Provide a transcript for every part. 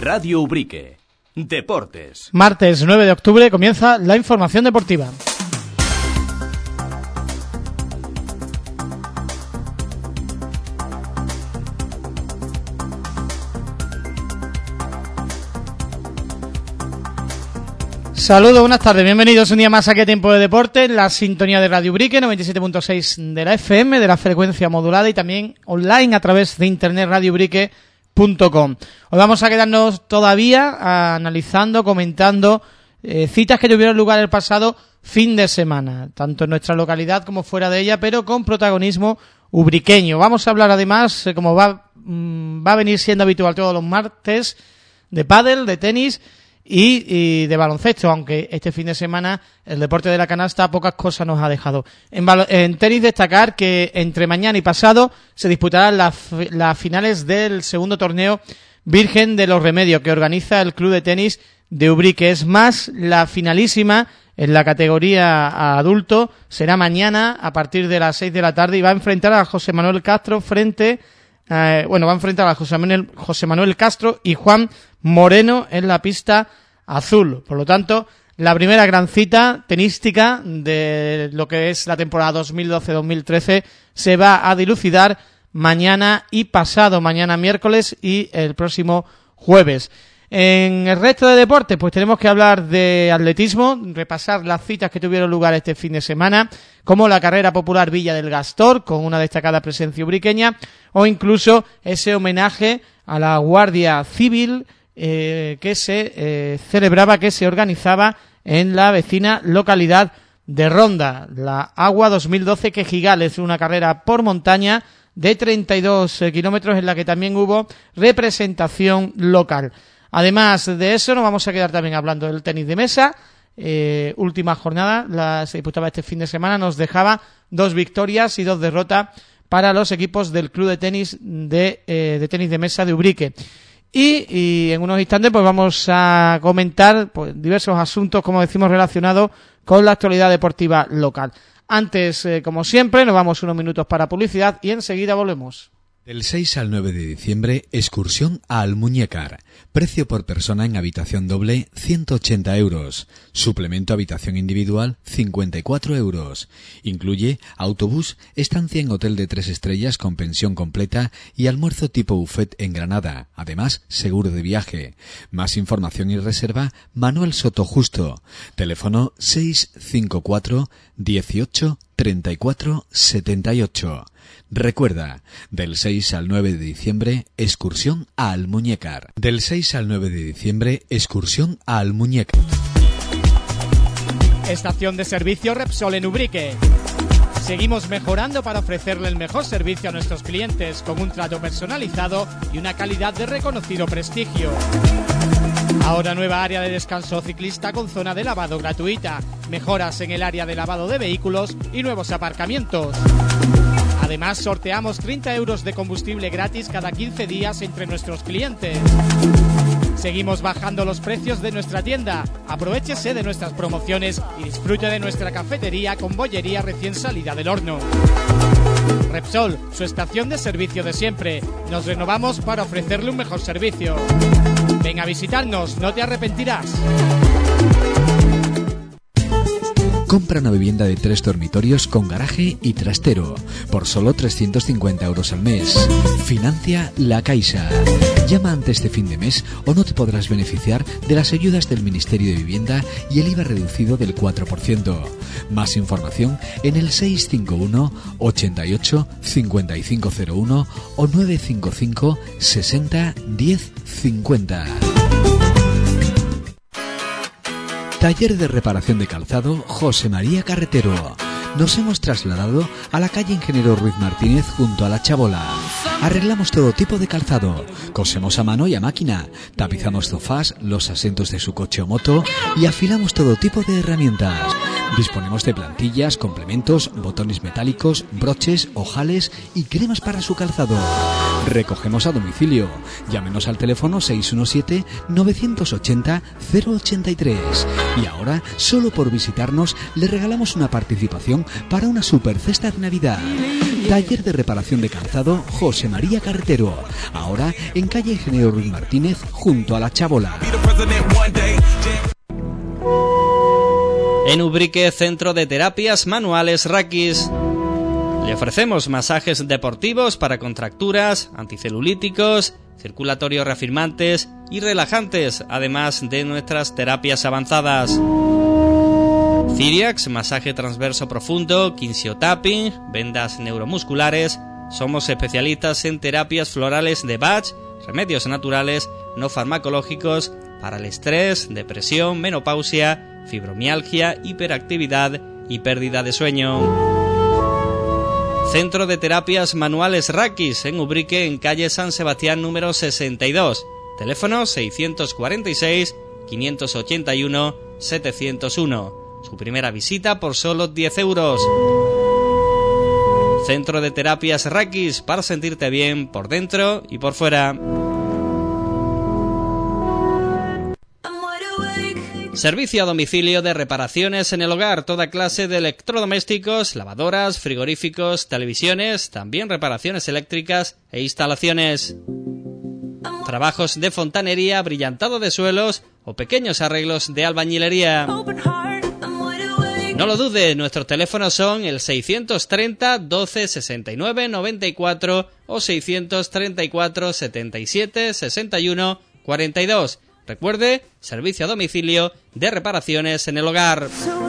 Radio Ubrique. Deportes. Martes 9 de octubre comienza la información deportiva. Saludos, buenas tardes, bienvenidos un día más aquí a Tiempo de Deporte, la sintonía de Radio Ubrique, 97.6 de la FM, de la frecuencia modulada y también online a través de internet radioubrique.com. Hoy vamos a quedarnos todavía analizando, comentando citas que tuvieron lugar el pasado fin de semana, tanto en nuestra localidad como fuera de ella, pero con protagonismo ubriqueño. Vamos a hablar además, como va a venir siendo habitual todos los martes, de pádel, de tenis y de baloncesto, aunque este fin de semana el deporte de la canasta pocas cosas nos ha dejado. En tenis destacar que entre mañana y pasado se disputarán las finales del segundo torneo Virgen de los Remedios que organiza el Club de Tenis de Ubrique. Es más, la finalísima en la categoría adulto será mañana a partir de las 6 de la tarde y va a enfrentar a José Manuel Castro va a enfrentar a José Manuel Castro y Juan Moreno en la pista azul. Por lo tanto, la primera gran cita tenística de lo que es la temporada 2012-2013 se va a dilucidar mañana y pasado mañana miércoles y el próximo jueves. En el resto de deportes, pues tenemos que hablar de atletismo, repasar las citas que tuvieron lugar este fin de semana, como la carrera popular Villa del Gastor, con una destacada presencia ubriqueña, o incluso ese homenaje a la Guardia Civil que se celebraba, que se organizaba en la vecina localidad de Ronda, la Agua 2012 Quejigales, una carrera por montaña de 32 kilómetros en la que también hubo representación local. Además de eso, nos vamos a quedar también hablando del tenis de mesa. Última jornada, se disputaba este fin de semana, nos dejaba 2 victorias y 2 derrotas para los equipos del Club de Tenis de tenis de mesa de Ubrique. Y en unos instantes pues vamos a comentar pues diversos asuntos, como decimos, relacionados con la actualidad deportiva local. Antes, como siempre, nos vamos unos minutos para publicidad y enseguida volvemos. Del 6 al 9 de diciembre, excursión a Almuñécar. Precio por persona en habitación doble, 180 euros. Suplemento habitación individual, 54 euros. Incluye autobús, estancia en hotel de 3 estrellas con pensión completa y almuerzo tipo buffet en Granada. Además, seguro de viaje. Más información y reserva, Manuel Soto Justo. Teléfono 654 18 34 78. Recuerda, del 6 al 9 de diciembre, excursión a Almuñécar. Del 6 al 9 de diciembre, excursión a Almuñécar. Estación de servicio Repsol en Ubrique. Seguimos mejorando para ofrecerle el mejor servicio a nuestros clientes con un trato personalizado y una calidad de reconocido prestigio. Ahora nueva área de descanso ciclista con zona de lavado gratuita, mejoras en el área de lavado de vehículos y nuevos aparcamientos. Además, sorteamos 30 euros de combustible gratis cada 15 días entre nuestros clientes. Seguimos bajando los precios de nuestra tienda. Aprovéchese de nuestras promociones y disfrute de nuestra cafetería con bollería recién salida del horno. Repsol, su estación de servicio de siempre. Nos renovamos para ofrecerle un mejor servicio. Ven a visitarnos, no te arrepentirás. Compra una vivienda de 3 dormitorios con garaje y trastero por solo 350 euros al mes. Financia La Caixa. Llama antes de fin de mes o no te podrás beneficiar de las ayudas del Ministerio de Vivienda y el IVA reducido del 4%. Más información en el 651 88 5501 o 955 60 10 50. Taller de reparación de calzado José María Carretero. Nos hemos trasladado a la calle Ingeniero Ruiz Martínez junto a La Chabola. Arreglamos todo tipo de calzado, cosemos a mano y a máquina, tapizamos sofás, los asientos de su coche o moto y afilamos todo tipo de herramientas. Disponemos de plantillas, complementos, botones metálicos, broches, ojales y cremas para su calzado. Recogemos a domicilio. Llámenos al teléfono 617-980-083. Y ahora, solo por visitarnos, le regalamos una participación para una super cesta de Navidad. Taller de reparación de calzado José María Carretero. Ahora en calle Ingeniero Ruiz Martínez, junto a La Chabola. En Ubrique, Centro de Terapias Manuales Rakis. Le ofrecemos masajes deportivos para contracturas, anticelulíticos, circulatorios reafirmantes y relajantes, además de nuestras terapias avanzadas. Ciriax, masaje transverso profundo, kinsiotapping, vendas neuromusculares. Somos especialistas en terapias florales de Bach, remedios naturales, no farmacológicos, para el estrés, depresión, menopausia, fibromialgia, hiperactividad y pérdida de sueño. Centro de Terapias Manuales Rakis, en Ubrique, en calle San Sebastián número 62. Teléfono 645-581-701. Su primera visita por solo 10 euros. Centro de Terapias Rakis, para sentirte bien por dentro y por fuera. Servicio a domicilio de reparaciones en el hogar, toda clase de electrodomésticos, lavadoras, frigoríficos, televisiones, también reparaciones eléctricas e instalaciones. Trabajos de fontanería, brillantado de suelos o pequeños arreglos de albañilería. No lo dude, nuestros teléfonos son el 630 12 69 94 o 634 77 61 42. Recuerde, servicio a domicilio de reparaciones en el hogar.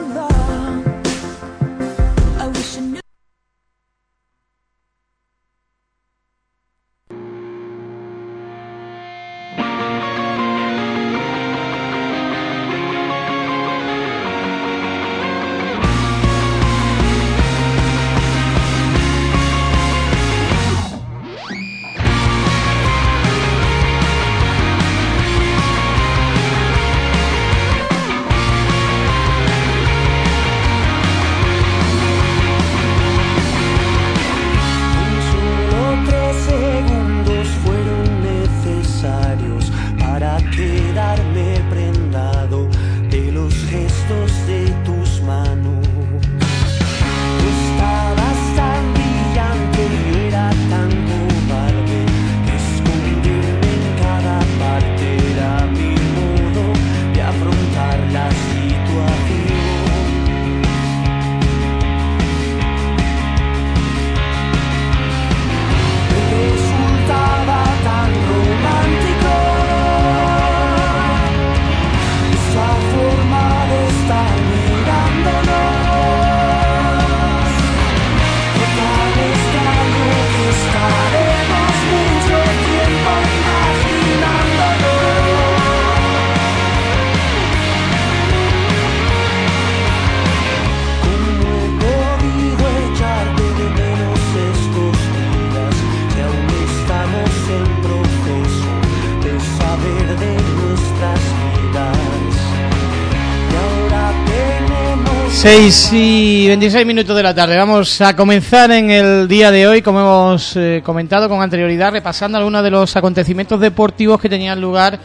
Seis y 26 minutos de la tarde. Vamos a comenzar en el día de hoy, como hemos comentado con anterioridad, repasando algunos de los acontecimientos deportivos que tenían lugar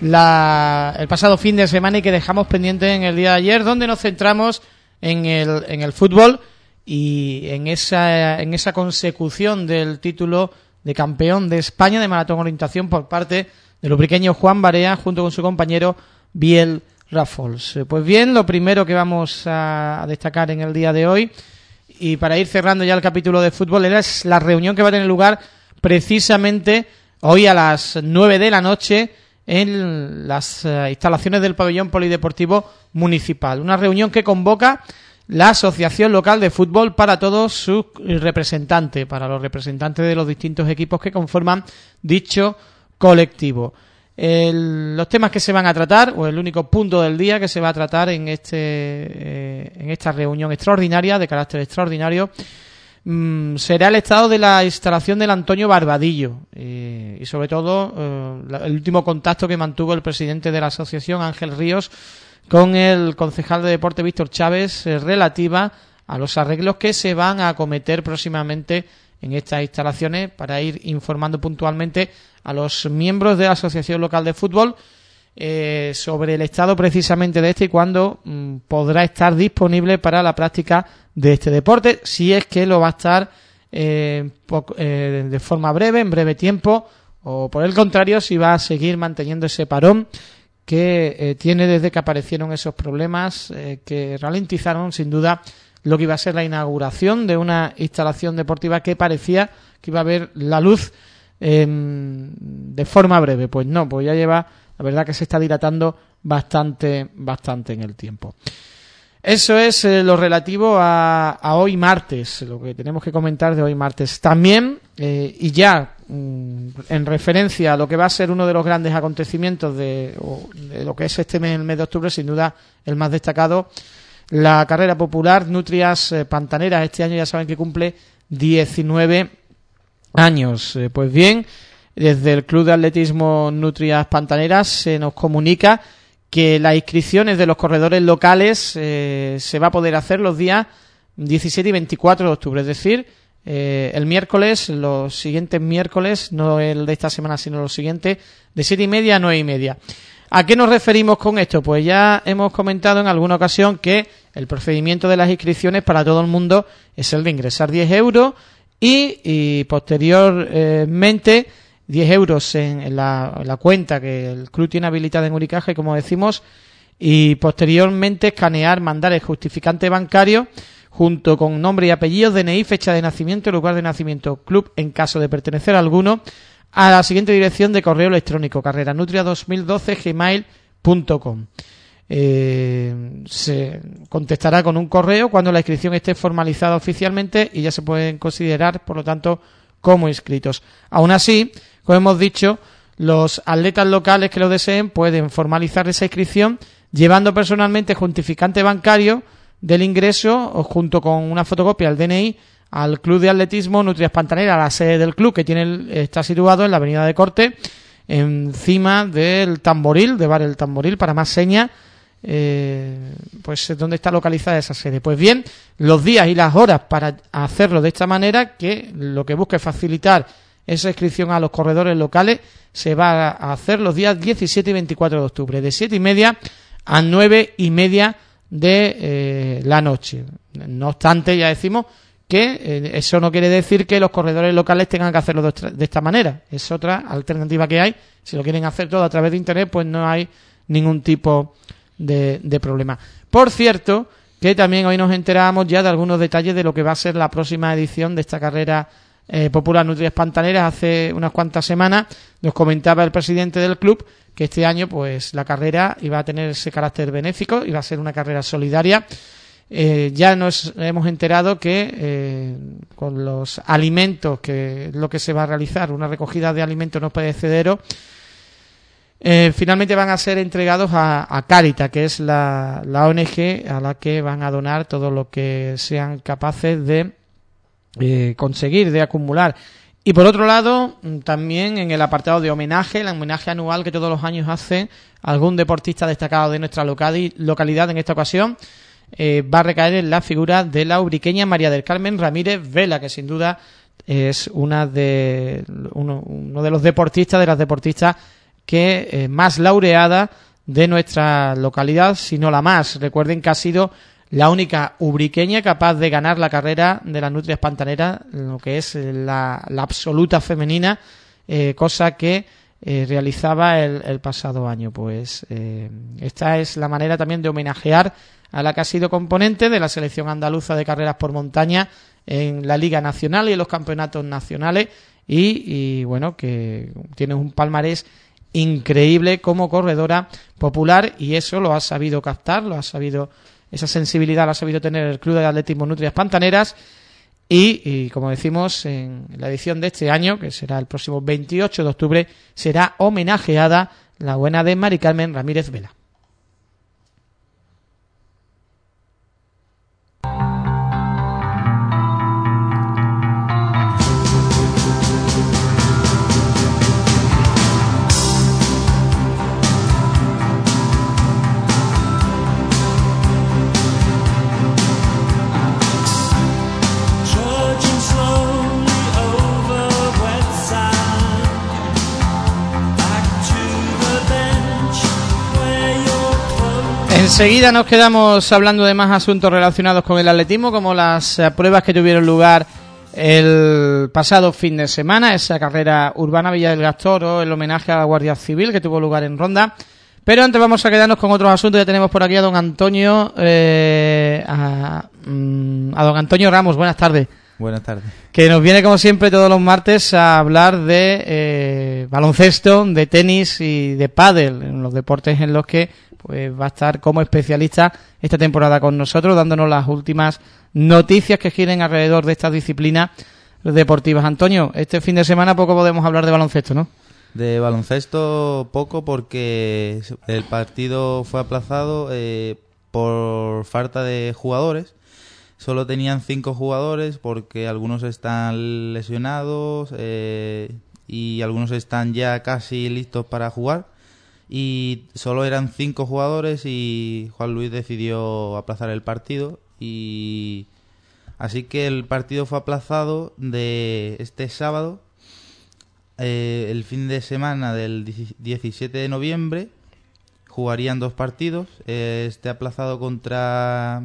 el pasado fin de semana y que dejamos pendientes en el día de ayer, donde nos centramos en el fútbol y en esa consecución del título de campeón de España de maratón orientación por parte del ubriqueño Juan Barea junto con su compañero Biel Rafols. Pues bien, lo primero que vamos a destacar en el día de hoy, y para ir cerrando ya el capítulo de fútbol, es la reunión que va a tener lugar precisamente hoy a las 9 de la noche en las instalaciones del pabellón polideportivo municipal. Una reunión que convoca la Asociación Local de Fútbol para todos sus representantes, para los representantes de los distintos equipos que conforman dicho colectivo. Los temas que se van a tratar, o el único punto del día que se va a tratar en esta reunión extraordinaria, de carácter extraordinario, será el estado de la instalación del Antonio Barbadillo y sobre todo el último contacto que mantuvo el presidente de la asociación, Ángel Ríos, con el concejal de deporte Víctor Chávez, relativa a los arreglos que se van a acometer próximamente en estas instalaciones para ir informando puntualmente a los miembros de la Asociación Local de Fútbol sobre el estado precisamente de este y cuándo podrá estar disponible para la práctica de este deporte, si es que lo va a estar de forma breve, en breve tiempo, o por el contrario, si va a seguir manteniendo ese parón que tiene desde que aparecieron esos problemas que ralentizaron sin duda lo que iba a ser la inauguración de una instalación deportiva que parecía que iba a ver la luz de forma breve. Pues no, pues ya lleva, la verdad que se está dilatando bastante en el tiempo. Eso es lo relativo a hoy martes, lo que tenemos que comentar de hoy martes. También, y ya en referencia a lo que va a ser uno de los grandes acontecimientos de lo que es el mes de octubre, sin duda el más destacado, la carrera popular Nutrias Pantaneras. Este año ya saben que cumple 19 años. Pues bien, desde el Club de Atletismo Nutrias Pantaneras se nos comunica que las inscripciones de los corredores locales se va a poder hacer los días 17 y 24 de octubre, es decir, el miércoles, los siguientes miércoles, no el de esta semana sino los siguientes, de 7:30 a 9:30. ¿A qué nos referimos con esto? Pues ya hemos comentado en alguna ocasión que el procedimiento de las inscripciones para todo el mundo es el de ingresar 10 euros y posteriormente 10 euros en la cuenta que el club tiene habilitada en Unicaja, y como decimos, y posteriormente escanear, mandar el justificante bancario junto con nombre y apellido, DNI, fecha de nacimiento, lugar de nacimiento, club en caso de pertenecer a alguno, a la siguiente dirección de correo electrónico: carreranutria2012@gmail.com. Se contestará con un correo cuando la inscripción esté formalizada oficialmente y ya se pueden considerar, por lo tanto, como inscritos. Aún así, como hemos dicho, los atletas locales que lo deseen pueden formalizar esa inscripción llevando personalmente justificante bancario del ingreso o junto con una fotocopia del DNI al Club de Atletismo Nutrias Pantaneras, la sede del club, que está situado en la avenida de Corte, encima del Tamboril, de Bar El Tamboril, para más señas, pues donde está localizada esa sede. Pues bien, los días y las horas para hacerlo de esta manera, que lo que busca es facilitar esa inscripción a los corredores locales, se va a hacer los días 17 y 24 de octubre, de 7:30 a 9:30 de la noche. No obstante, ya decimos que eso no quiere decir que los corredores locales tengan que hacerlo de esta manera. Es otra alternativa que hay. Si lo quieren hacer todo a través de internet, pues no hay ningún tipo de problema. Por cierto, que también hoy nos enterábamos ya de algunos detalles de lo que va a ser la próxima edición de esta carrera popular Nutrias Pantaneras. Hace unas cuantas semanas nos comentaba el presidente del club que este año pues la carrera iba a tener ese carácter benéfico, iba a ser una carrera solidaria. Ya nos hemos enterado que con los alimentos, que es lo que se va a realizar, una recogida de alimentos no perecederos, finalmente van a ser entregados a Cáritas, que es la ONG a la que van a donar todo lo que sean capaces de conseguir, de acumular. Y por otro lado, también en el apartado de homenaje, el homenaje anual que todos los años hace algún deportista destacado de nuestra localidad, en esta ocasión va a recaer en la figura de la ubriqueña María del Carmen Ramírez Vela, que sin duda es uno de los deportistas, de las deportistas que más laureada de nuestra localidad, si no la más. Recuerden que ha sido la única ubriqueña capaz de ganar la carrera de las Nutrias Pantaneras, lo que es la absoluta femenina, cosa que realizaba el pasado año. Pues esta es la manera también de homenajear a la que ha sido componente de la selección andaluza de carreras por montaña en la Liga Nacional y en los campeonatos nacionales, y bueno, que tiene un palmarés increíble como corredora popular, y eso lo ha sabido captar, esa sensibilidad la ha sabido tener el Club de Atletismo Nutrias Pantaneras, y como decimos, en la edición de este año, que será el próximo 28 de octubre, será homenajeada la buena de Mari Carmen Ramírez Vela. Enseguida nos quedamos hablando de más asuntos relacionados con el atletismo, como las pruebas que tuvieron lugar el pasado fin de semana, esa carrera urbana Villa del Gastoro, el homenaje a la Guardia Civil que tuvo lugar en Ronda. Pero antes vamos a quedarnos con otros asuntos. Ya tenemos por aquí a don Antonio, a don Antonio Ramos. Buenas tardes. Buenas tardes. Que nos viene como siempre todos los martes a hablar de baloncesto, de tenis y de pádel, en los deportes en los que pues va a estar como especialista esta temporada con nosotros, dándonos las últimas noticias que giren alrededor de estas disciplinas deportivas. Antonio, este fin de semana poco podemos hablar de baloncesto, ¿no? De baloncesto poco, porque el partido fue aplazado por falta de jugadores. Solo tenían 5 jugadores porque algunos están lesionados y algunos están ya casi listos para jugar. Y solo eran 5 jugadores y Juan Luis decidió aplazar el partido. Y así que el partido fue aplazado de este sábado. El fin de semana del 17 de noviembre jugarían 2 partidos. Aplazado contra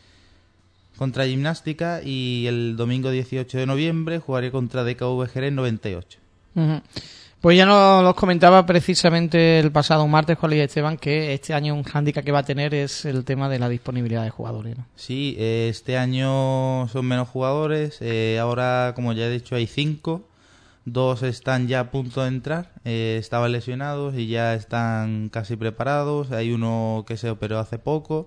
Gimnástica, y el domingo 18 de noviembre jugaría contra DKV Jerez 98. Uh-huh. Pues ya nos comentaba precisamente el pasado martes Juan Luis Esteban que este año un hándicap que va a tener es el tema de la disponibilidad de jugadores, ¿no? Sí, este año son menos jugadores. Ahora, como ya he dicho, hay 5. 2 están ya a punto de entrar. Estaban lesionados y ya están casi preparados. Hay uno que se operó hace poco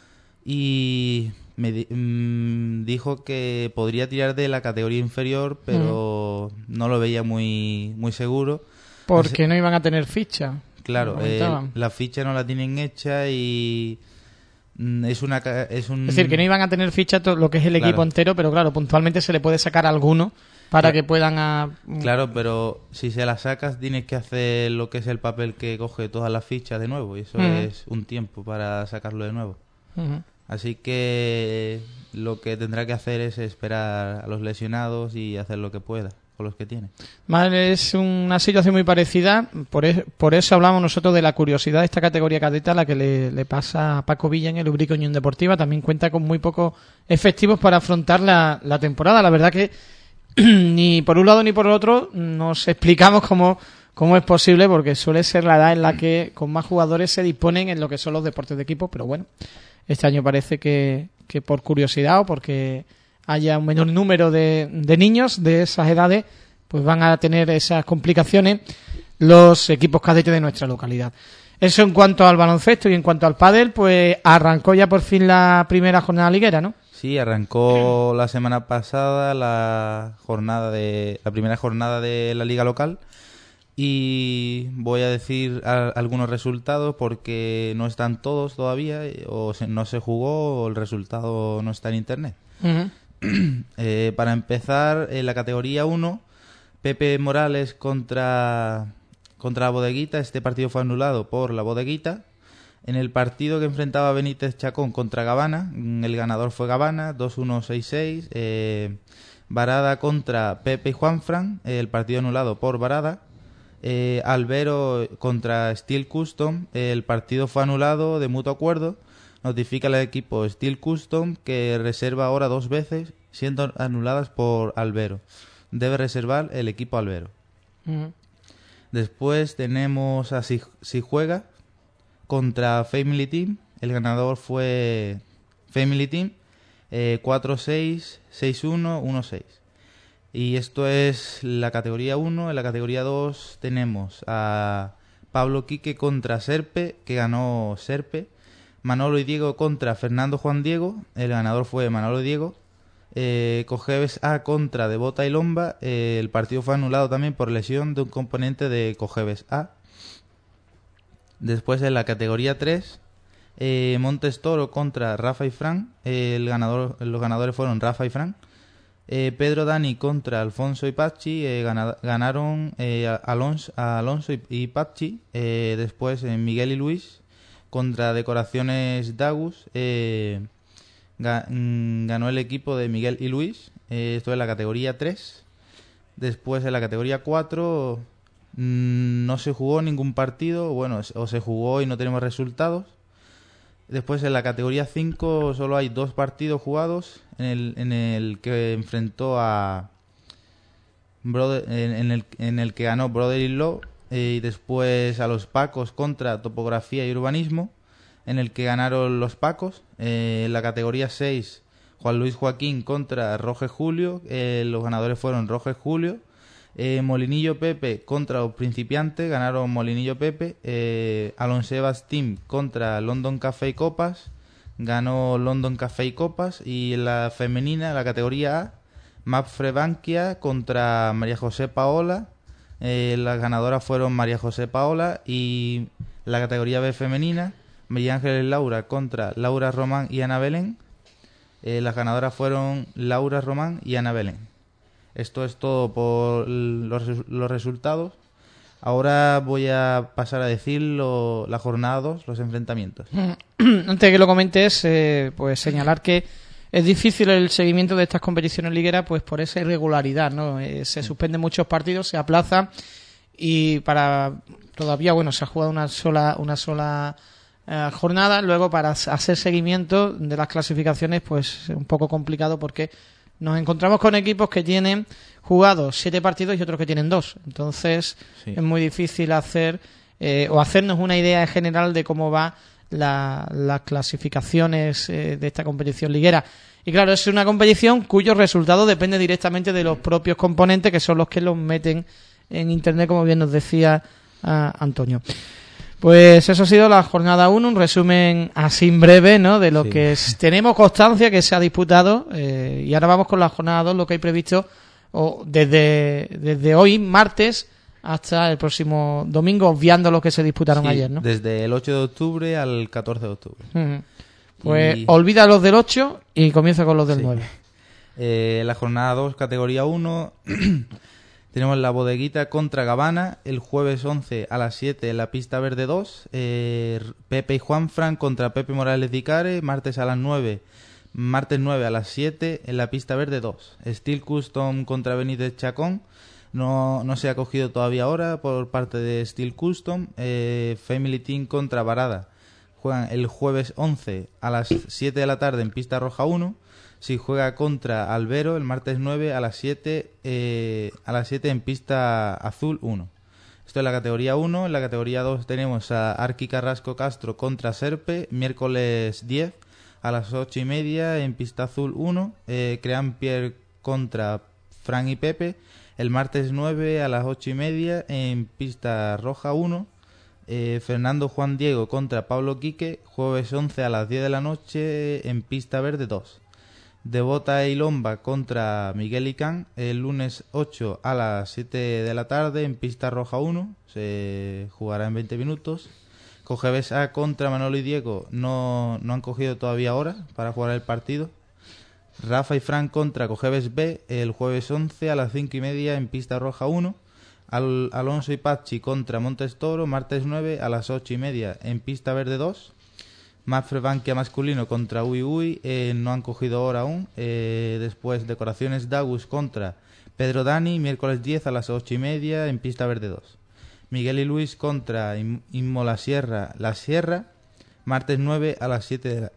y me dijo que podría tirar de la categoría inferior, pero no lo veía muy seguro. Porque no iban a tener ficha. Claro, la ficha no la tienen hecha y es decir, que no iban a tener ficha lo que es el equipo entero, pero claro, puntualmente se le puede sacar a alguno para que puedan... Claro, pero si se la sacas tienes que hacer lo que es el papel que coge todas las fichas de nuevo, y eso es un tiempo para sacarlo de nuevo. Así que lo que tendrá que hacer es esperar a los lesionados y hacer lo que pueda con los que tiene. Vale, es una situación muy parecida. Por eso hablamos nosotros de la curiosidad de esta categoría cadeta, la que le pasa a Paco Villa en el Ubrique Unión Deportiva. También cuenta con muy pocos efectivos para afrontar la temporada. La verdad que ni por un lado ni por el otro nos explicamos cómo es posible, porque suele ser la edad en la que con más jugadores se disponen en lo que son los deportes de equipo, pero bueno, este año parece que por curiosidad o porque haya un menor número de niños de esas edades, pues van a tener esas complicaciones los equipos cadetes de nuestra localidad. Eso en cuanto al baloncesto. Y en cuanto al pádel, pues arrancó ya por fin la primera jornada liguera, ¿no? Sí, arrancó la semana pasada la primera jornada de la liga local, y voy a decir algunos resultados porque no están todos todavía, no se jugó, o el resultado no está en internet. Uh-huh. Para empezar, en la categoría 1, Pepe Morales contra la Bodeguita. Este partido fue anulado por la Bodeguita. En el partido que enfrentaba Benítez Chacón contra Gavana, el ganador fue Gavana, 2-1-6-6. Varada contra Pepe y Juanfran, el partido anulado por Varada. Albero contra Steel Custom, el partido fue anulado de mutuo acuerdo. Notifica al equipo Steel Custom que reserva ahora 2 veces, siendo anuladas por Albero. Debe reservar el equipo Albero. Uh-huh. Después tenemos a Si Juega contra Family Team. El ganador fue Family Team, 4-6, 6-1, 1-6. Y esto es la categoría 1. En la categoría 2 tenemos a Pablo Quique contra Serpe, que ganó Serpe. Manolo y Diego contra Fernando Juan Diego. El ganador fue Manolo y Diego. Cojeves A contra Devota y Lomba. El partido fue anulado también por lesión de un componente de Cojeves A. Después en la categoría 3, Montes Toro contra Rafa y Fran. Los ganadores fueron Rafa y Fran. Pedro Dani contra Alfonso y Pachi. Ganaron Alonso y Pachi. Después Miguel y Luis contra Decoraciones Dagus. Ganó el equipo de Miguel y Luis. Esto es la categoría 3. Después en la categoría 4 no se jugó ningún partido. Bueno, o se jugó y no tenemos resultados. Después en la categoría 5 solo hay 2 partidos jugados en el que enfrentó a en el que ganó Brother-in-Law, y después a los Pacos contra Topografía y Urbanismo, en el que ganaron los Pacos. En la categoría 6, Juan Luis Joaquín contra Roge Julio, los ganadores fueron Roge Julio. Molinillo Pepe contra los Principiantes, ganaron Molinillo Pepe. Alonsebas Team contra London Café y Copas, ganó London Café y Copas. Y en la femenina, la categoría A, Mapfre Bankia contra María José Paola, las ganadoras fueron María José Paola. Y la categoría B femenina, María Ángeles Laura contra Laura Román y Ana Belén, las ganadoras fueron Laura Román y Ana Belén. Esto es todo por los resultados. Ahora voy a pasar a decir la jornada 2, los enfrentamientos. Antes de que lo comentes, pues señalar que es difícil el seguimiento de estas competiciones ligueras, pues por esa irregularidad, ¿no? Se suspenden muchos partidos, se aplazan, y todavía, bueno, se ha jugado una sola jornada. Luego, para hacer seguimiento de las clasificaciones, pues es un poco complicado, porque nos encontramos con equipos que tienen jugados 7 partidos y otros que tienen 2. Entonces, sí, es muy difícil hacernos una idea general de cómo va las clasificaciones de esta competición liguera. Y claro, es una competición cuyo resultado depende directamente de los propios componentes, que son los que los meten en internet, como bien nos decía Antonio. Pues eso ha sido la jornada 1, un resumen así breve, ¿no?, de lo que tenemos constancia que se ha disputado, y ahora vamos con la jornada 2, lo que hay previsto desde hoy, martes, hasta el próximo domingo, obviando los que se disputaron ayer, ¿no? Desde el 8 de octubre al 14 de octubre. Pues olvida los del 8 y comienza con los del 9. La jornada 2, categoría 1... Tenemos la Bodeguita contra Gabana el jueves 11 a las 7 en la pista verde 2. Pepe y Juanfran contra Pepe Morales de Icare, martes 9 a las 7 en la pista verde 2. Steel Custom contra Benítez Chacón. No se ha cogido todavía ahora por parte de Steel Custom. Family Team contra Varada. Juegan el jueves 11 a las 7 de la tarde en pista roja 1. Si juega contra Albero el martes 9 a las 7 en pista azul 1. Esto es la categoría 1. En la categoría 2 tenemos a Arqui Carrasco Castro contra Serpe, miércoles 10 a las 8:30 en pista azul 1. Crean Pierre contra Fran y Pepe el martes 9 a las 8:30 en pista roja 1. Fernando Juan Diego contra Pablo Quique, jueves 11 a las 10 de la noche en pista verde 2. Devota e Ilomba contra Miguel Icán el lunes 8 a las 7 de la tarde en pista roja 1. Se jugará en 20 minutos. Cogebes A contra Manolo y Diego no han cogido todavía hora para jugar el partido. Rafa y Fran contra Cogebes B el jueves 11 a las 5:30 en pista roja 1. Alonso y Pachi contra Montes Toro, martes 9 a las 8:30 en pista verde 2. Mafre Bankia masculino contra Uy Uy, no han cogido hora aún. Después Decoraciones Dagus contra Pedro Dani, miércoles 10 a las 8:30 en pista verde 2. Miguel y Luis contra Inmola Sierra, La Sierra, martes 9 a las 7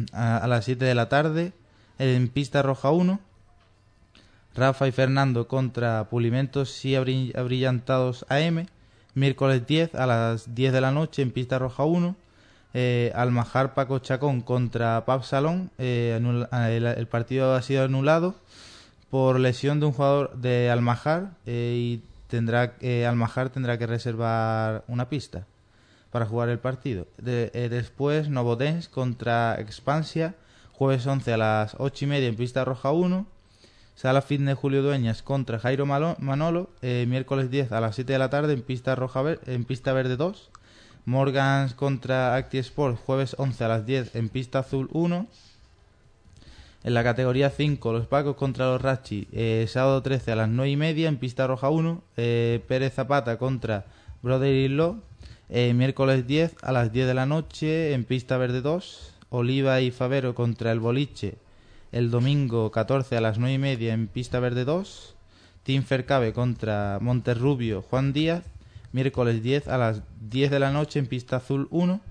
de la tarde en pista roja 1. Rafa y Fernando contra Pulimentos y Abrillantados AM, miércoles 10 a las 10 de la noche en pista roja 1. Almajar Paco Chacón contra Pab Salón. El partido ha sido anulado por lesión de un jugador de Almajar, y Almajar tendrá que reservar una pista para jugar el partido. Después Novodense contra Expansia, jueves 11 a las 8:30 en pista roja 1. Sala Fitness Julio Dueñas contra Jairo Manolo, miércoles 10 a las 7 de la tarde en pista verde 2. Morgans contra Acti Sport, jueves 11 a las 10 en pista azul 1. En la categoría 5, los Pacos contra los Rachi, sábado 13 a las 9:30 en pista roja 1. Pérez Zapata contra Brother-in-Law, miércoles 10 a las 10 de la noche en pista verde 2. Oliva y Favero contra el Boliche, el domingo 14 a las 9:30 en pista verde 2. Team Fercabe contra Monterrubio Juan Díaz, miércoles 10 a las 10 de la noche en pista azul 1.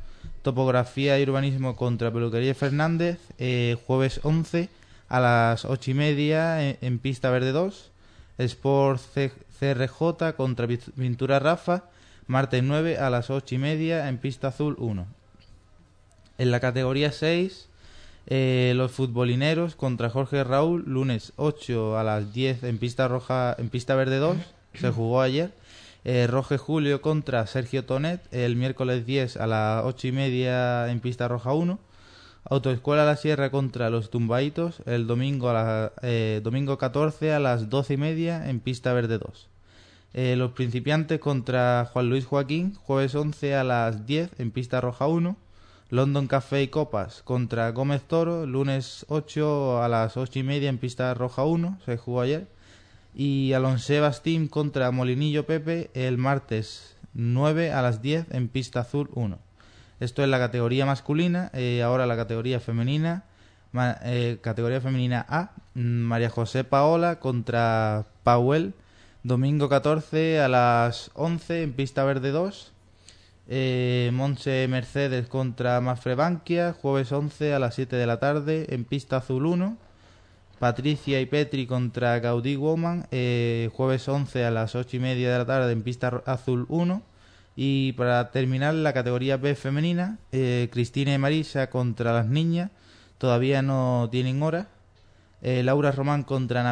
Topografía y Urbanismo contra Peluquería Fernández, jueves 11 a las 8:30 en pista verde 2. Sport CRJ contra Pintura Rafa, martes 9 a las 8:30 en pista azul 1. En la categoría 6, los futbolineros contra Jorge Raúl, lunes 8 a las 10 en pista roja, en pista verde 2, se jugó ayer. Roge Julio contra Sergio Tonet, el miércoles 10 a las 8:30 en pista roja 1. Autoescuela La Sierra contra los Tumbaitos, el domingo domingo 14 a las 12:30 en pista verde 2. Los Principiantes contra Juan Luis Joaquín, jueves 11 a las 10 en pista roja 1. London Café y Copas contra Gómez Toro, lunes 8 a las 8:30 en pista roja 1, se jugó ayer. Y Alonsevas Team contra Molinillo Pepe, el martes 9 a las 10 en pista azul 1. Esto es la categoría masculina. Ahora la categoría femenina. Categoría femenina A, María José Paola contra Pauel, domingo 14 a las 11 en pista verde 2. Monse Mercedes contra Mafre Bankia, jueves 11 a las 7 de la tarde en pista azul 1. Patricia y Petri contra Gaudí Woman, jueves 11 a las 8:30 de la tarde en pista azul 1. Y para terminar la categoría B femenina, Cristina y Marisa contra las niñas, todavía no tienen hora. Laura Román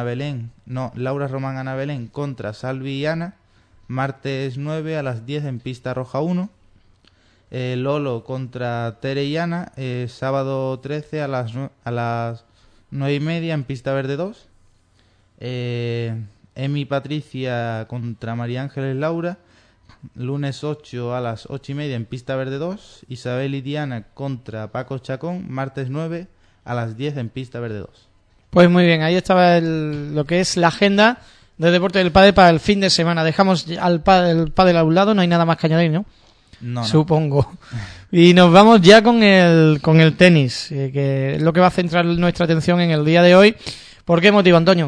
Ana Belén contra Salvi y Ana, martes 9 a las 10 en pista roja 1. Lolo contra Tere y Ana, sábado 13 a las 9:30 en pista verde 2. Emi Patricia contra María Ángeles Laura, lunes 8 a las 8:30 en pista verde 2. Isabel y Diana contra Paco Chacón, martes 9 a las 10 en pista verde 2. Pues muy bien, ahí estaba lo que es la agenda de deporte del pádel para el fin de semana. Dejamos el pádel a un lado, no hay nada más que añadir, ¿no? No. Supongo. Y nos vamos ya con el tenis, que es lo que va a centrar nuestra atención en el día de hoy. ¿Por qué motivo, Antonio?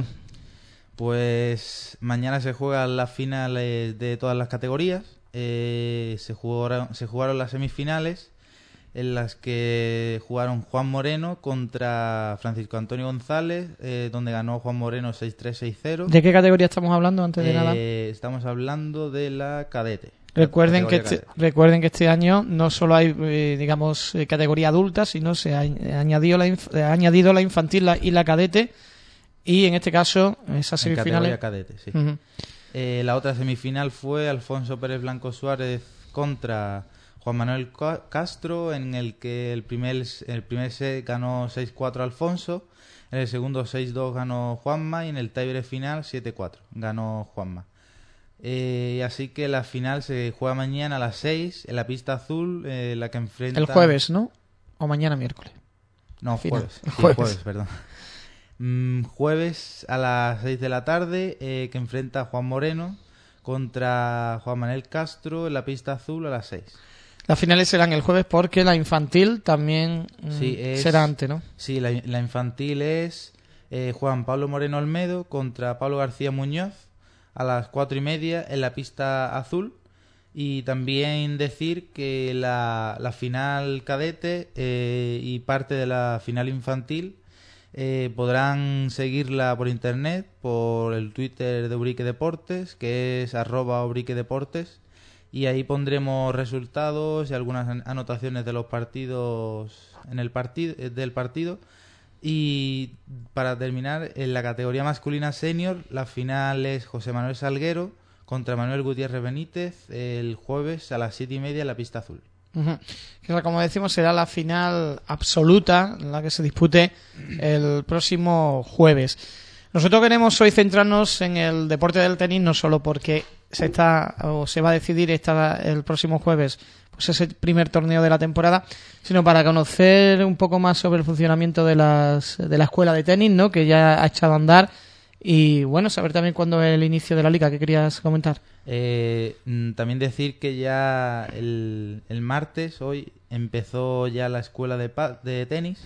Pues mañana se juegan las finales de todas las categorías. Se jugaron las semifinales, en las que jugaron Juan Moreno contra Francisco Antonio González, donde ganó Juan Moreno 6-3, 6-0. ¿De qué categoría estamos hablando antes de nada? Estamos hablando de la cadete. Recuerden que este año no solo hay, categoría adulta, sino se ha añadido la infantil y la cadete, y en este caso esas semifinales. En categoría cadete, sí. Uh-huh. La otra semifinal fue Alfonso Pérez Blanco Suárez contra Juan Manuel Castro, en el que el primer set ganó 6-4 Alfonso, en el segundo 6-2 ganó Juanma, y en el tiebreak final 7-4 ganó Juanma. Así que la final se juega mañana a las 6 en la pista azul, la que enfrenta... El jueves, ¿no? ¿O mañana miércoles? No, final. Jueves, perdón. Jueves a las 6 de la tarde, que enfrenta a Juan Moreno contra Juan Manuel Castro en la pista azul a las 6. Las finales serán el jueves porque la infantil también será antes, ¿no? Sí, la infantil es Juan Pablo Moreno Olmedo contra Pablo García Muñoz a las 4:30 en la pista azul. Y también decir que la final cadete y parte de la final infantil podrán seguirla por internet, por el Twitter de Ubrique Deportes, que es @ubriquedeportes, y ahí pondremos resultados y algunas anotaciones de los partidos del partido. Y para terminar, en la categoría masculina senior, la final es José Manuel Salguero contra Manuel Gutiérrez Benítez el jueves a las 7:30 en la pista azul. Uh-huh. Que, como decimos, será la final absoluta, la que se dispute el próximo jueves. Nosotros queremos hoy centrarnos en el deporte del tenis, no solo porque se va a decidir el próximo jueves pues ese primer torneo de la temporada, sino para conocer un poco más sobre el funcionamiento de la escuela de tenis, ¿no? Que ya ha echado a andar, y bueno, saber también cuándo es el inicio de la liga. ¿Qué querías comentar? También decir que ya el martes, hoy, empezó ya la escuela de tenis.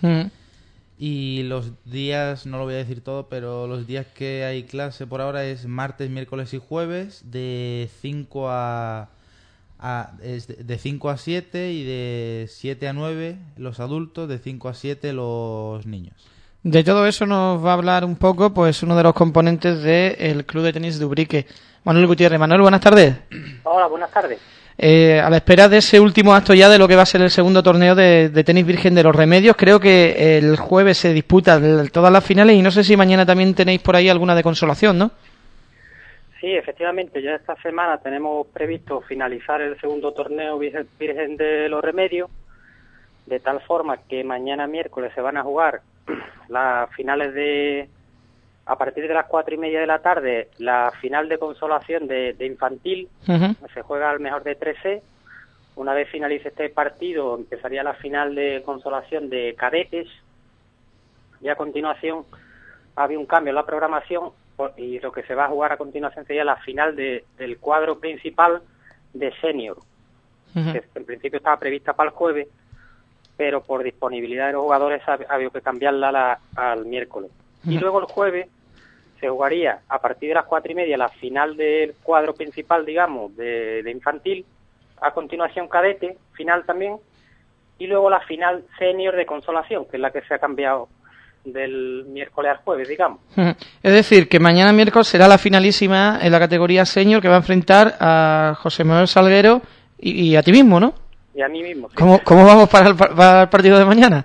Y los días, no lo voy a decir todo, pero los días que hay clase por ahora es martes, miércoles y jueves, de 5 a Es de 5 a 7 y de 7 a 9 los adultos, de 5 a 7 los niños. De todo eso nos va a hablar un poco pues uno de los componentes del Club de Tenis de Ubrique, Manuel Gutiérrez. Manuel, buenas tardes. Hola, buenas tardes. A la espera de ese último acto ya de lo que va a ser el segundo torneo de tenis Virgen de los Remedios, creo que el jueves se disputan todas las finales y no sé si mañana también tenéis por ahí alguna de consolación, ¿no? Sí, efectivamente, ya esta semana tenemos previsto finalizar el segundo torneo Virgen de los Remedios, de tal forma que mañana miércoles se van a jugar las finales a partir de las 4:30 de la tarde, la final de consolación de infantil. Uh-huh. Se juega al mejor de 13. Una vez finalice este partido, empezaría la final de consolación de cadetes, y a continuación había un cambio en la programación, y lo que se va a jugar a continuación sería la final del cuadro principal de senior, Uh-huh. que en principio estaba prevista para el jueves, pero por disponibilidad de los jugadores ha habido que cambiarla al miércoles. Uh-huh. Y luego el jueves se jugaría a partir de las 4:30 la final del cuadro principal, digamos, de infantil, a continuación cadete, final también, y luego la final senior de consolación, que es la que se ha cambiado del miércoles al jueves, digamos. Es decir, que mañana miércoles será la finalísima en la categoría senior, que va a enfrentar a José Manuel Salguero y a ti mismo, ¿no? Y a mí mismo. Sí. ¿Cómo vamos para el partido de mañana?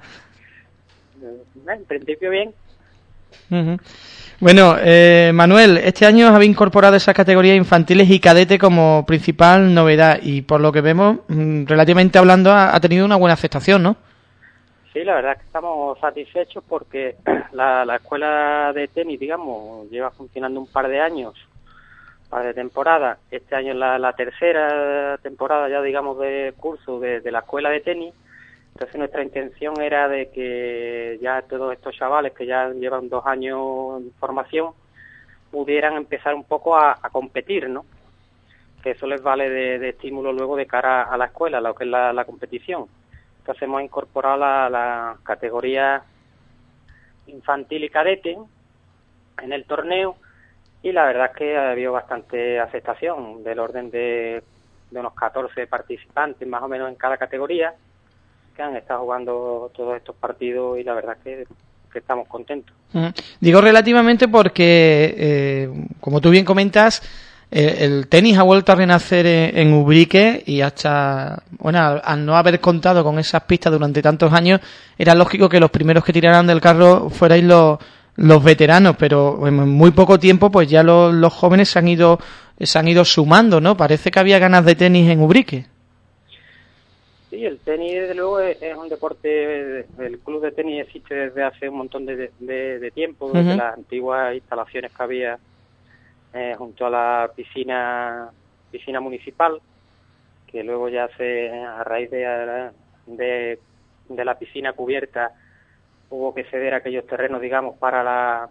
En principio bien. Uh-huh. Bueno, Manuel, este año habéis incorporado esas categorías infantiles y cadete como principal novedad y por lo que vemos, relativamente hablando, ha tenido una buena aceptación, ¿no? Sí, la verdad es que estamos satisfechos porque la escuela de tenis, digamos, lleva funcionando un par de años, un par de temporadas. Este año es la tercera temporada ya, digamos, de curso de la escuela de tenis. Entonces nuestra intención era de que ya todos estos chavales que ya llevan 2 años en formación pudieran empezar un poco a competir, ¿no? Que eso les vale de estímulo luego de cara a la escuela, lo que es la competición. Entonces hemos incorporado la categoría infantil y cadete en el torneo y la verdad es que ha habido bastante aceptación, del orden de unos 14 participantes más o menos en cada categoría, que han estado jugando todos estos partidos y la verdad es que estamos contentos. Digo relativamente porque, como tú bien comentas, el tenis ha vuelto a renacer en Ubrique y hasta, bueno, al no haber contado con esas pistas durante tantos años, era lógico que los primeros que tiraran del carro fuerais los veteranos, pero en muy poco tiempo pues ya los jóvenes se han ido sumando, ¿no? Parece que había ganas de tenis en Ubrique. Sí, el tenis desde luego es un deporte, el club de tenis existe desde hace un montón de tiempo, desde Uh-huh. las antiguas instalaciones que había junto a la piscina municipal, que luego ya a raíz de la piscina cubierta hubo que ceder aquellos terrenos, digamos, para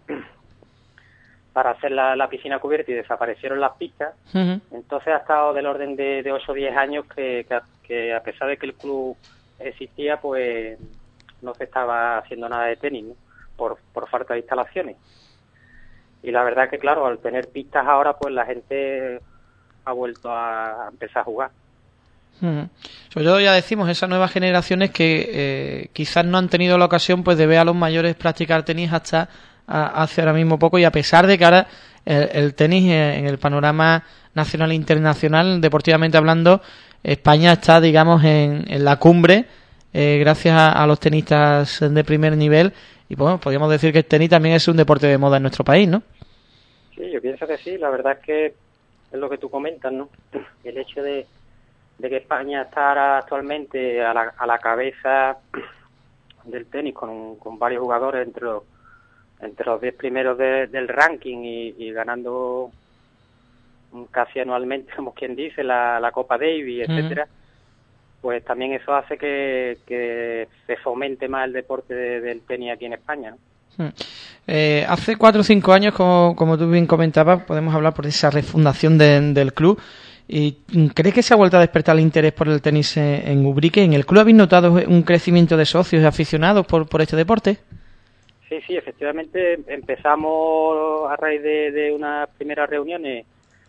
hacer la piscina cubierta y desaparecieron las pistas. Uh-huh. Entonces ha estado del orden de 8 o 10 años que a pesar de que el club existía, pues no se estaba haciendo nada de tenis, ¿no? por falta de instalaciones. Y la verdad que, claro, al tener pistas ahora, pues la gente ha vuelto a empezar a jugar. Uh-huh. Sobre todo, ya decimos, esas nuevas generaciones que quizás no han tenido la ocasión pues de ver a los mayores practicar tenis hasta hace ahora mismo poco, y a pesar de que ahora el tenis en el panorama nacional e internacional, deportivamente hablando, España está, digamos, en la cumbre gracias a los tenistas de primer nivel. Y bueno, podríamos decir que el tenis también es un deporte de moda en nuestro país, ¿no? Sí, yo pienso que sí. La verdad es que es lo que tú comentas, ¿no? El hecho de que España está actualmente a la cabeza del tenis con varios jugadores entre los 10 primeros del ranking y ganando casi anualmente, como quien dice, la Copa Davis, etcétera. Pues también eso hace que se fomente más el deporte del tenis aquí en España, ¿no? Hace 4 o 5 años, como tú bien comentabas, podemos hablar por esa refundación del club. ¿Y crees que se ha vuelto a despertar el interés por el tenis en Ubrique? ¿En el club habéis notado un crecimiento de socios y aficionados por este deporte? Sí, efectivamente empezamos a raíz de unas primeras reuniones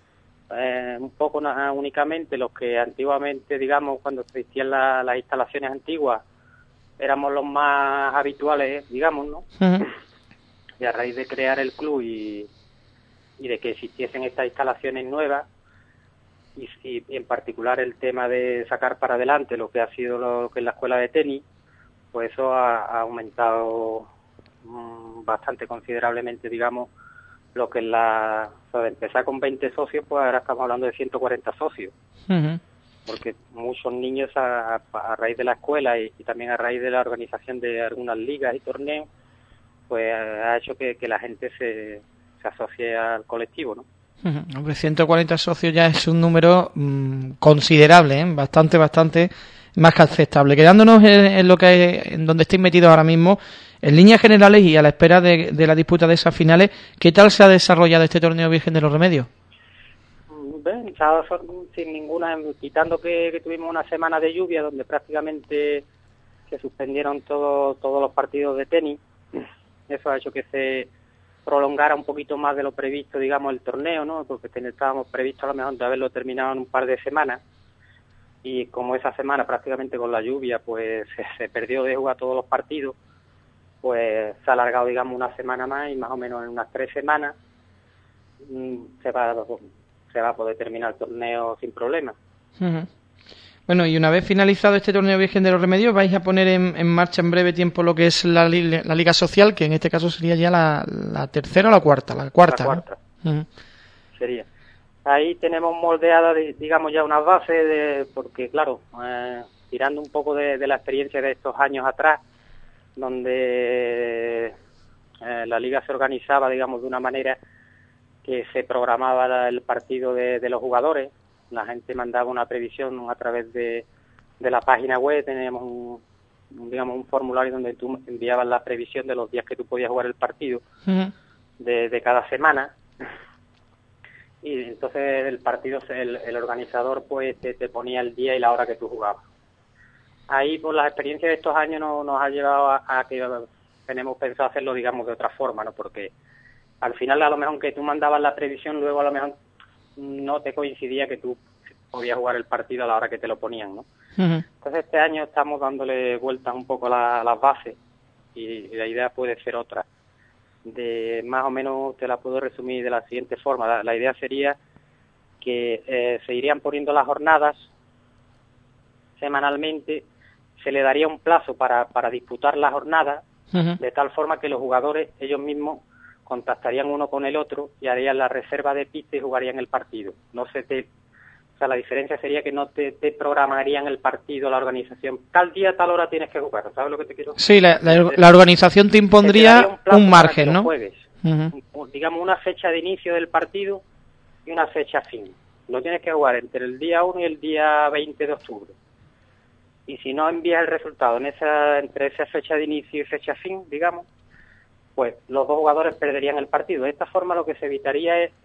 un poco únicamente los que antiguamente, digamos, cuando existían las instalaciones antiguas, éramos los más habituales, digamos, ¿no? Uh-huh. Y a raíz de crear el club y de que existiesen estas instalaciones nuevas, y en particular el tema de sacar para adelante lo que ha sido lo que es la escuela de tenis, pues eso ha aumentado bastante considerablemente, digamos, lo que es de empezar con 20 socios, pues ahora estamos hablando de 140 socios. Uh-huh. Porque muchos niños a raíz de la escuela y también a raíz de la organización de algunas ligas y torneos, pues ha hecho que la gente se asocie al colectivo, ¿no? Hombre, 140 socios ya es un número considerable, ¿eh? Bastante más que aceptable. Quedándonos en lo que en donde estáis metidos ahora mismo, en líneas generales y a la espera de la disputa de esas finales, ¿qué tal se ha desarrollado este torneo Virgen de los Remedios? Bien, sin ninguna, quitando que tuvimos una semana de lluvia donde prácticamente se suspendieron todos los partidos de tenis. Eso ha hecho que se prolongara un poquito más de lo previsto, digamos, el torneo, ¿no? Porque estábamos previstos a lo mejor de haberlo terminado en un par de semanas, y como esa semana prácticamente con la lluvia pues se perdió de jugar todos los partidos, pues se ha alargado, digamos, una semana más, y más o menos en unas 3 semanas se va a poder terminar el torneo sin problema. Uh-huh. Bueno, y una vez finalizado este torneo Virgen de los Remedios, vais a poner en marcha en breve tiempo lo que es la Liga Social, que en este caso sería ya la tercera o la cuarta. La cuarta. ¿No? Uh-huh. Sería. Ahí tenemos moldeadas, digamos, ya unas bases, porque claro, tirando un poco de la experiencia de estos años atrás, donde la liga se organizaba, digamos, de una manera que se programaba el partido de los jugadores. La gente mandaba una previsión a través de la página web. Teníamos un formulario donde tú enviabas la previsión de los días que tú podías jugar el partido de cada semana, y entonces el partido, el organizador pues te ponía el día y la hora que tú jugabas. Ahí, por las experiencias de estos años, nos ha llevado a que tenemos pensado hacerlo, digamos, de otra forma, ¿no? Porque al final, a lo mejor que tú mandabas la previsión, luego a lo mejor no te coincidía que tú podías jugar el partido a la hora que te lo ponían, ¿no? Uh-huh. Entonces este año estamos dándole vueltas un poco a las bases, y la idea puede ser otra. Más o menos te la puedo resumir de la siguiente forma. La idea sería que se irían poniendo las jornadas semanalmente, se le daría un plazo para disputar la jornada, uh-huh, de tal forma que los jugadores ellos mismos contactarían uno con el otro y harían la reserva de pista y jugarían el partido. O sea, la diferencia sería que no te programarían el partido, la organización. Tal día, tal hora tienes que jugar. ¿Sabes lo que te quiero decir? Sí, la organización te impondría un margen, ¿no? Uh-huh. Digamos, una fecha de inicio del partido y una fecha fin. Lo tienes que jugar entre el día 1 y el día 20 de octubre. Y si no envías el resultado entre esa fecha de inicio y fecha fin, digamos, pues los dos jugadores perderían el partido. De esta forma lo que se evitaría es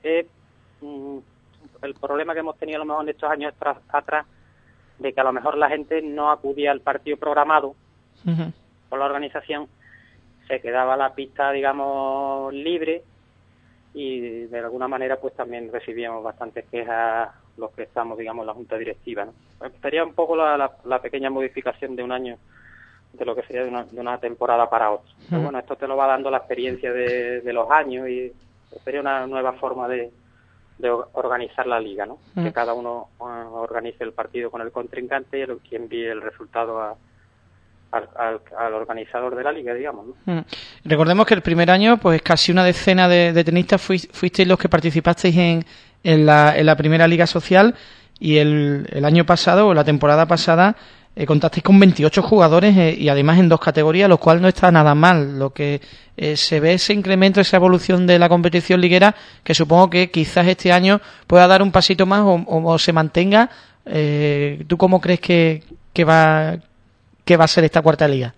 el problema que hemos tenido a lo mejor en estos años atrás, de que a lo mejor la gente no acudía al partido programado uh-huh, por la organización, se quedaba la pista, digamos, libre, y de alguna manera pues también recibíamos bastantes quejas los que estamos, digamos, en la junta directiva, ¿no? Sería un poco la pequeña modificación de un año, de lo que sería de una temporada para otra. Uh-huh. Pero bueno, esto te lo va dando la experiencia de los años, y sería una nueva forma de organizar la liga, ¿no? Uh-huh. Que cada uno organice el partido con el contrincante y envíe el resultado al organizador de la liga, digamos, ¿no? Uh-huh. Recordemos que el primer año, pues casi una decena de tenistas fuisteis los que participasteis en la primera liga social, y el año pasado, o la temporada pasada, contasteis con 28 jugadores y además en 2 categorías, lo cual no está nada mal. Lo que se ve ese incremento, esa evolución de la competición liguera, que supongo que quizás este año pueda dar un pasito más o se mantenga. ¿Tú cómo crees que va a ser esta cuarta liga?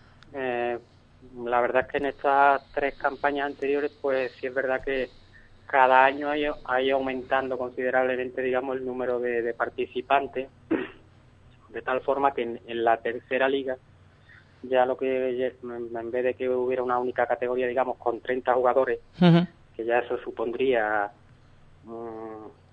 La verdad es que en estas 3 campañas anteriores, pues sí es verdad que cada año ha ido aumentando considerablemente, digamos, el número de participantes, de tal forma que en la tercera liga, ya en vez de que hubiera una única categoría, digamos, con 30 jugadores, uh-huh, que ya eso supondría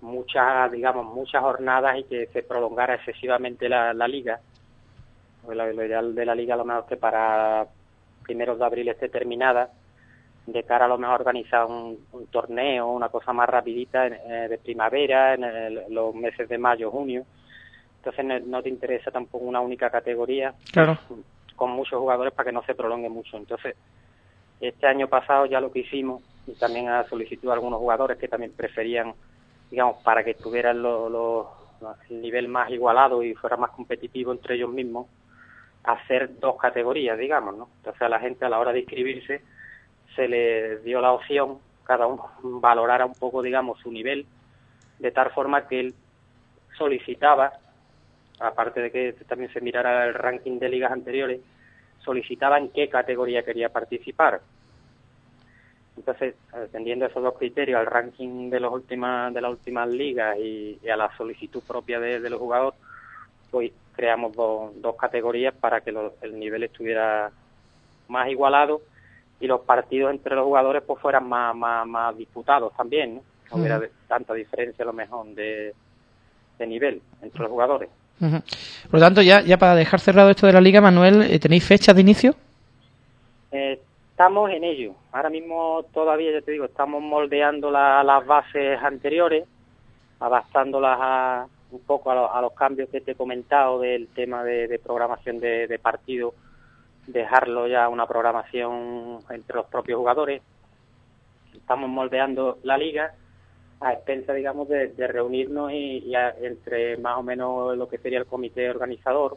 muchas jornadas y que se prolongara excesivamente la liga. Pues lo ideal de la liga a lo mejor que para primeros de abril esté terminada, de cara a lo mejor organizar un torneo, una cosa más rapidita de primavera, en los meses de mayo, junio. Entonces no te interesa tampoco una única categoría, claro, con muchos jugadores para que no se prolongue mucho. Entonces, este año pasado ya lo que hicimos, y también a solicitud de algunos jugadores que también preferían, digamos, para que estuvieran el nivel más igualado y fuera más competitivo entre ellos mismos, hacer 2 categorías, digamos, ¿no? Entonces a la gente a la hora de inscribirse se les dio la opción, cada uno valorara un poco, digamos, su nivel, de tal forma que él solicitaba, aparte de que también se mirara el ranking de ligas anteriores, solicitaba en qué categoría quería participar. Entonces, atendiendo a esos 2 criterios, al ranking de las últimas ligas y a la solicitud propia de los jugadores, pues creamos dos categorías para que el nivel estuviera más igualado y los partidos entre los jugadores pues fueran más disputados también, ¿no? No hubiera tanta diferencia a lo mejor de nivel entre los jugadores. Por lo tanto, ya para dejar cerrado esto de la liga, Manuel, ¿tenéis fechas de inicio? Estamos en ello. Ahora mismo todavía, ya te digo, estamos moldeando las bases anteriores, adaptándolas un poco a los cambios que te he comentado del tema de programación de partido, dejarlo ya una programación entre los propios jugadores. Estamos moldeando la liga a expensas, digamos, de reunirnos y entre más o menos lo que sería el comité organizador,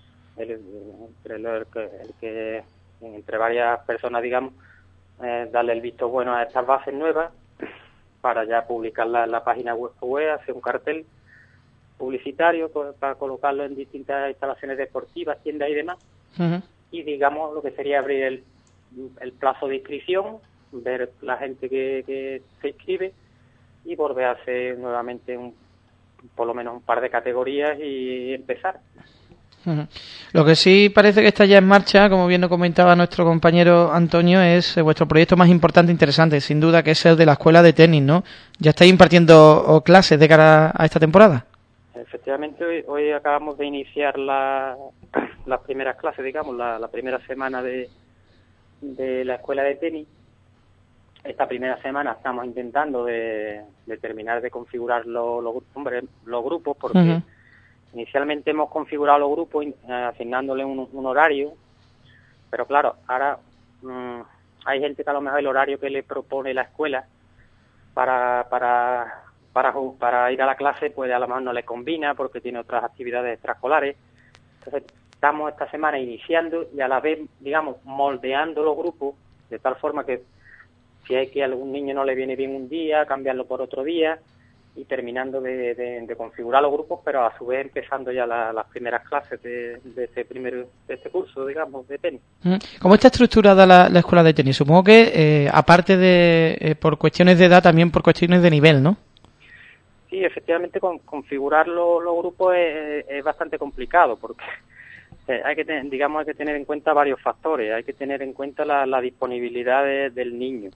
entre varias personas, digamos, darle el visto bueno a estas bases nuevas para ya publicarla en la página web, hacer un cartel publicitario para colocarlo en distintas instalaciones deportivas, tiendas y demás. Y digamos lo que sería abrir el plazo de inscripción, ver la gente que se inscribe y volver a hacer nuevamente por lo menos un par de categorías y empezar. Lo que sí parece que está ya en marcha, como bien nos comentaba nuestro compañero Antonio, es vuestro proyecto más importante e interesante, sin duda, que es el de la escuela de tenis, ¿no? ¿Ya estáis impartiendo clases de cara a esta temporada? Efectivamente, hoy acabamos de iniciar las primeras clases, digamos, la primera semana de la escuela de tenis. Esta primera semana estamos intentando de terminar de configurar los grupos, porque inicialmente hemos configurado los grupos asignándole un horario, pero claro, ahora hay gente que a lo mejor el horario que le propone la escuela para ir a la clase, pues a lo mejor no le combina porque tiene otras actividades extraescolares. Entonces estamos esta semana iniciando y a la vez, digamos, moldeando los grupos de tal forma que si hay que a algún niño no le viene bien un día, cambiarlo por otro día, y terminando de configurar los grupos, pero a su vez empezando ya las primeras clases de este curso, digamos, de tenis. ¿Cómo está estructurada la escuela de tenis? Supongo que aparte de por cuestiones de edad, también por cuestiones de nivel, ¿no? Sí, efectivamente configurar los grupos es bastante complicado porque hay que tener en cuenta varios factores. Hay que tener en cuenta la disponibilidad del niño,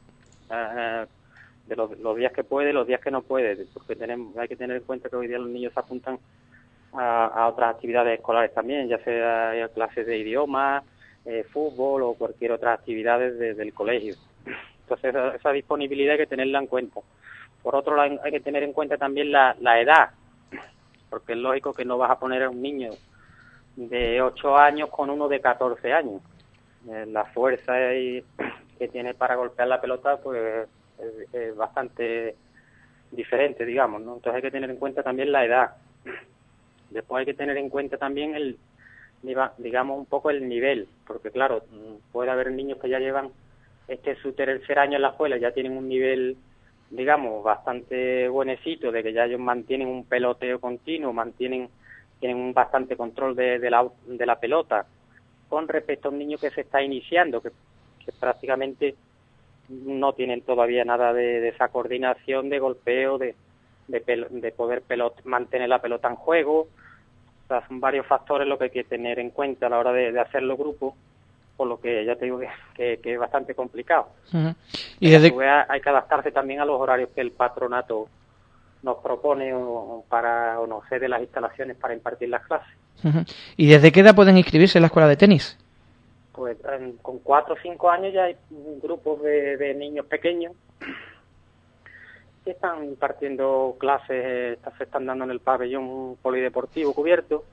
de los días que puede, los días que no puede, porque hay que tener en cuenta que hoy día los niños se apuntan a otras actividades escolares también, ya sea clases de idioma, fútbol o cualquier otra actividad del colegio. Entonces esa disponibilidad hay que tenerla en cuenta. Por otro lado, hay que tener en cuenta también la edad, porque es lógico que no vas a poner a un niño de 8 años con uno de 14 años. La fuerza que tiene para golpear la pelota pues es bastante diferente, digamos, ¿no? Entonces hay que tener en cuenta también la edad. Después hay que tener en cuenta también digamos un poco el nivel, porque claro, puede haber niños que ya llevan su tercer año en la escuela, ya tienen un nivel, digamos, bastante buenecito, de que ya ellos mantienen un peloteo continuo, tienen un bastante control de la pelota, con respecto a un niño que se está iniciando, que prácticamente no tienen todavía nada de esa coordinación de golpeo, de poder mantener la pelota en juego. O sea, son varios factores lo que hay que tener en cuenta a la hora de hacer los grupos, por lo que ya te digo que es bastante complicado. Y a su vez hay que adaptarse también a los horarios que el patronato nos propone o nos cede las instalaciones para impartir las clases. ¿Y desde qué edad pueden inscribirse en la escuela de tenis? Pues con 4 o 5 años ya hay grupos de niños pequeños que están impartiendo clases, se están dando en el pabellón polideportivo cubierto,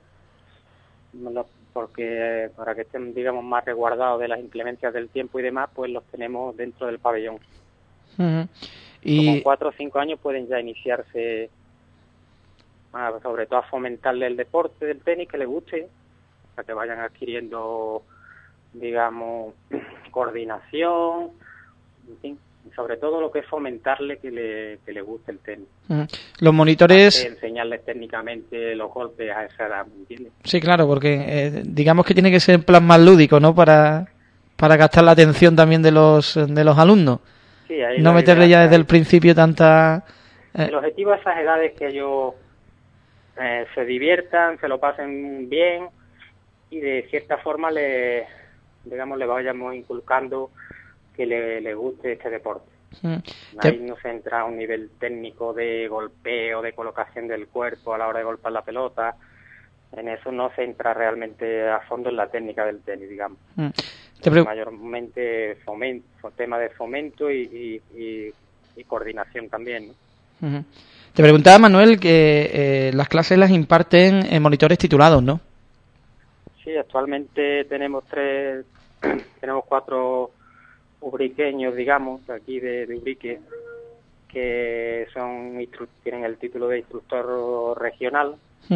porque para que estén, digamos, más resguardados de las inclemencias del tiempo y demás, pues los tenemos dentro del pabellón. Y con 4 o 5 años pueden ya iniciarse, sobre todo a fomentarle el deporte del tenis, que les guste, para que vayan adquiriendo, digamos, coordinación, en fin, sobre todo lo que es fomentarle que le guste el tenis. Los monitores... enseñarles técnicamente los golpes a esa edad, ¿me entiendes? Sí, claro, porque digamos que tiene que ser en plan más lúdico, ¿no? Para captar la atención también de los alumnos. Sí, no meterle ya desde el principio tanta... El objetivo a esas edades es que ellos se diviertan, se lo pasen bien y de cierta forma le vayamos inculcando que le guste este deporte. Ahí no se entra a un nivel técnico de golpeo, de colocación del cuerpo a la hora de golpear la pelota. En eso no se entra realmente a fondo en la técnica del tenis, digamos. Mayormente tema de fomento y coordinación también, ¿no? Te preguntaba, Manuel, que las clases las imparten en monitores titulados, ¿no? Sí, actualmente tenemos 4 ubriqueños, digamos, aquí de Ubrique, que tienen el título de instructor regional.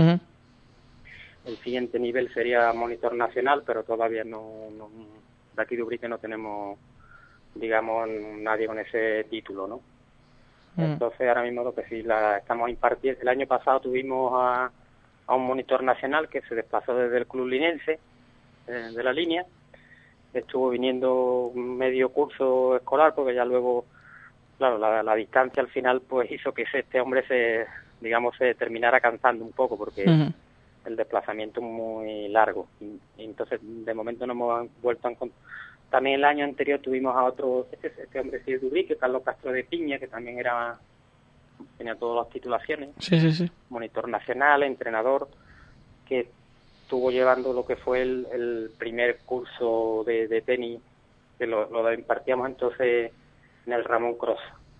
El siguiente nivel sería monitor nacional, pero todavía no de aquí de Ubrique no tenemos, digamos, nadie con ese título, ¿no? Entonces ahora mismo lo que sí la estamos impartiendo. El año pasado tuvimos a un monitor nacional que se desplazó desde el club linense de la línea. Estuvo viniendo medio curso escolar porque ya luego, claro, la distancia al final pues hizo que este hombre se terminara cansando un poco porque el desplazamiento es muy largo. Y entonces de momento no hemos vuelto a encontrar. También el año anterior tuvimos a otro, este hombre sí de Ubrique, Carlos Castro de Piña, que también tenía todas las titulaciones. Sí. Monitor nacional, entrenador, que estuvo llevando lo que fue el primer curso de tenis, que lo impartíamos entonces en el Ramón Cross.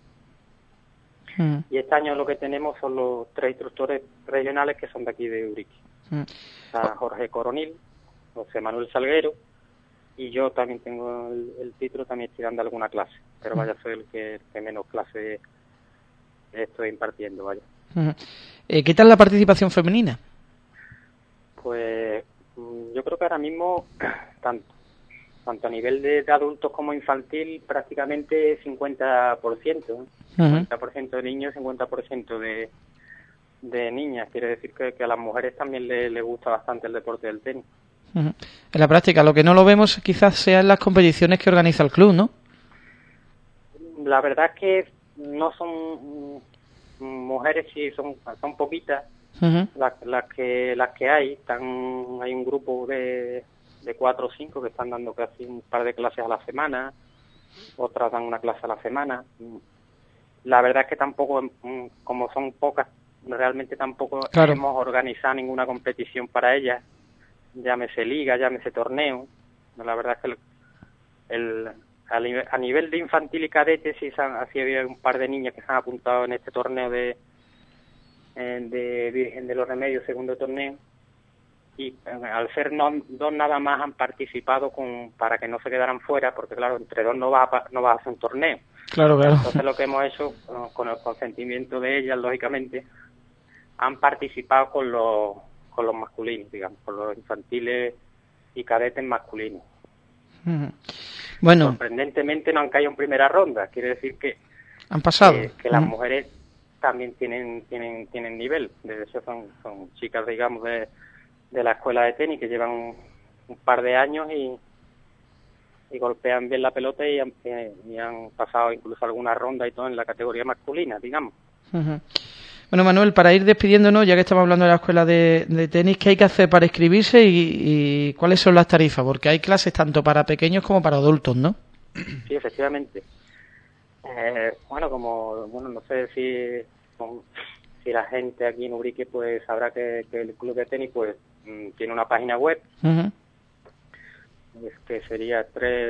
Y este año lo que tenemos son los 3 instructores regionales que son de aquí de Ubrique. Jorge Coronil, José Manuel Salguero, y yo también tengo el título, también estoy dando alguna clase, pero vaya, soy el que menos clase estoy impartiendo, vaya. ¿Qué tal la participación femenina? Pues yo creo que ahora mismo tanto a nivel de adultos como infantil prácticamente 50%, 50% de niños, 50% de niñas. Quiere decir que a las mujeres también le gusta bastante el deporte del tenis. En la práctica, lo que no lo vemos quizás sea en las competiciones que organiza el club, ¿no? La verdad es que no son mujeres, sí, son poquitas. Las que hay. Hay un grupo de 4 o 5 que están dando casi un par de clases a la semana, otras dan una clase a la semana. La verdad es que tampoco, como son pocas, realmente tampoco hemos organizado ninguna competición para ellas, llámese liga, llámese torneo. La verdad es que a nivel de infantil y cadete sí había un par de niñas que se han apuntado en este torneo de Virgen de los Remedios, segundo torneo, y al ser dos nada más han participado para que no se quedaran fuera, porque claro, entre dos no va a hacer un torneo. Claro. Entonces lo que hemos hecho, con el consentimiento de ellas, lógicamente, han participado con los masculinos, digamos, con los infantiles y cadetes masculinos. Bueno, sorprendentemente no han caído en primera ronda, quiere decir que han pasado. Que las mujeres también tienen nivel. De hecho son chicas, digamos, de la escuela de tenis que llevan un par de años y golpean bien la pelota y han pasado incluso alguna ronda y todo en la categoría masculina, digamos. Bueno, Manuel, para ir despidiéndonos, ya que estamos hablando de la escuela de tenis, ¿qué hay que hacer para inscribirse y cuáles son las tarifas? Porque hay clases tanto para pequeños como para adultos, ¿no? Sí, efectivamente. No sé si si la gente aquí en Ubrique pues sabrá que el club de tenis pues tiene una página web que sería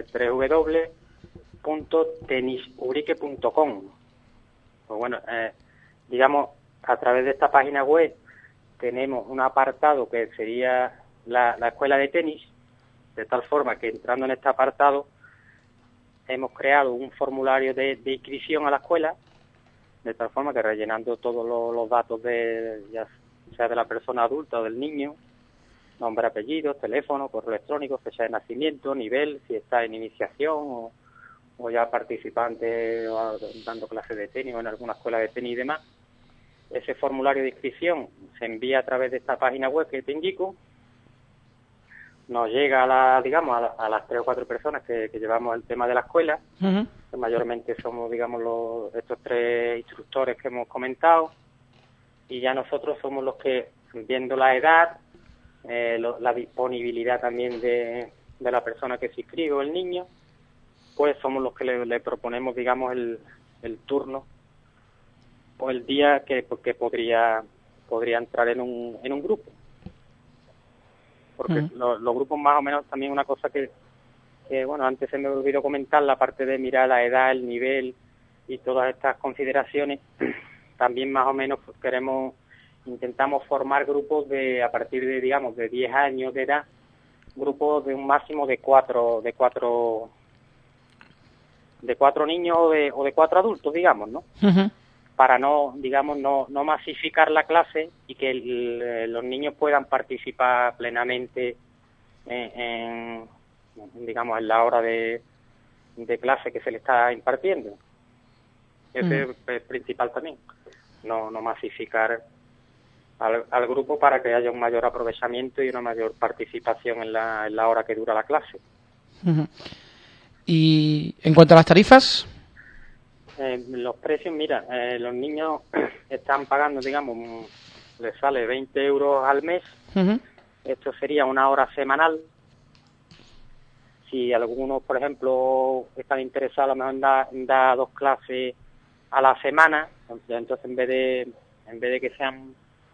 www.tenisubrique.com. Pues bueno, digamos, a través de esta página web tenemos un apartado que sería la escuela de tenis, de tal forma que entrando en este apartado hemos creado un formulario de inscripción a la escuela, de tal forma que rellenando todos los datos ya sea de la persona adulta o del niño, nombre, apellidos, teléfono, correo electrónico, fecha de nacimiento, nivel, si está en iniciación o ya participante o dando clases de tenis o en alguna escuela de tenis y demás. Ese formulario de inscripción se envía a través de esta página web que te indico. Nos llega a las 3 o 4 personas que llevamos el tema de la escuela, que mayormente somos, digamos, estos 3 instructores que hemos comentado, y ya nosotros somos los que, viendo la edad, la disponibilidad también de la persona que se inscribe o el niño, pues somos los que le proponemos, digamos, el turno o el día que podría entrar en un grupo. Porque los grupos más o menos también una cosa que bueno, antes se me olvidó comentar, la parte de mirar la edad, el nivel y todas estas consideraciones, también más o menos pues, intentamos formar grupos a partir de, digamos, de 10 años de edad, grupos de un máximo de 4 niños o de 4 adultos, digamos, ¿no? Para no masificar la clase y que los niños puedan participar plenamente en la hora de clase que se le está impartiendo. Ese es principal también, no masificar al grupo para que haya un mayor aprovechamiento y una mayor participación en la hora que dura la clase. Y en cuanto a las tarifas, los precios, mira, los niños están pagando, digamos, les sale 20 euros al mes. Esto sería una hora semanal. Si algunos, por ejemplo, están interesados a lo mejor en dar 2 clases a la semana, entonces en vez de que sean